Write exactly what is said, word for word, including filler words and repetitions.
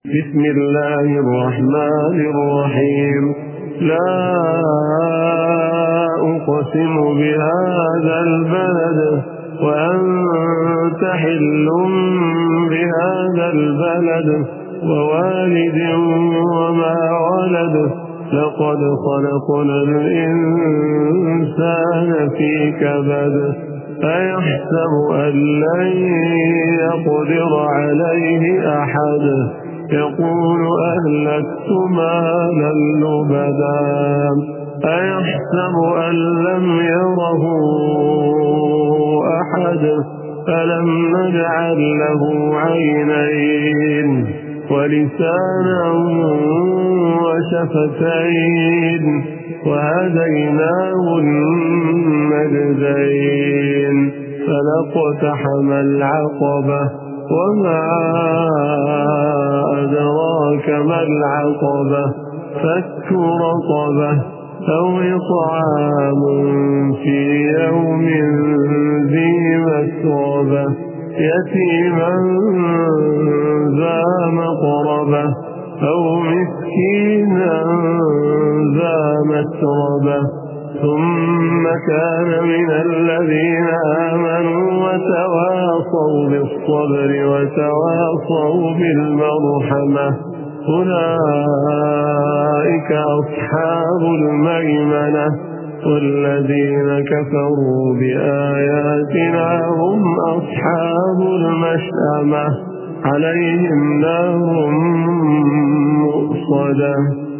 بسم الله الرحمن الرحيم. لا أقسم بهذا البلد وأنت حل بهذا البلد ووالد وما ولد لقد خلقنا الإنسان في كبد أيحسب أن لن يقدر عليه أحد يقول أهلكت مالا لبدا أيحسب أن لم يره أحد ألم نجعل له عينين ولسانا وشفتين وهديناه النجدين فلاقتحم العقبة وما أدراك ما العقبة فك رقبة أو إطعام في يوم ذي مسغبة يتيما ذا مقربة أو مسكينا ذا متربة ثم كان من الذين آمنوا وتواصوا بالصبر وتواصوا بالمرحمة أولئك أصحاب الميمنة والذين كفروا بآياتنا هم أصحاب المشأمة عليهم نار مؤصدة.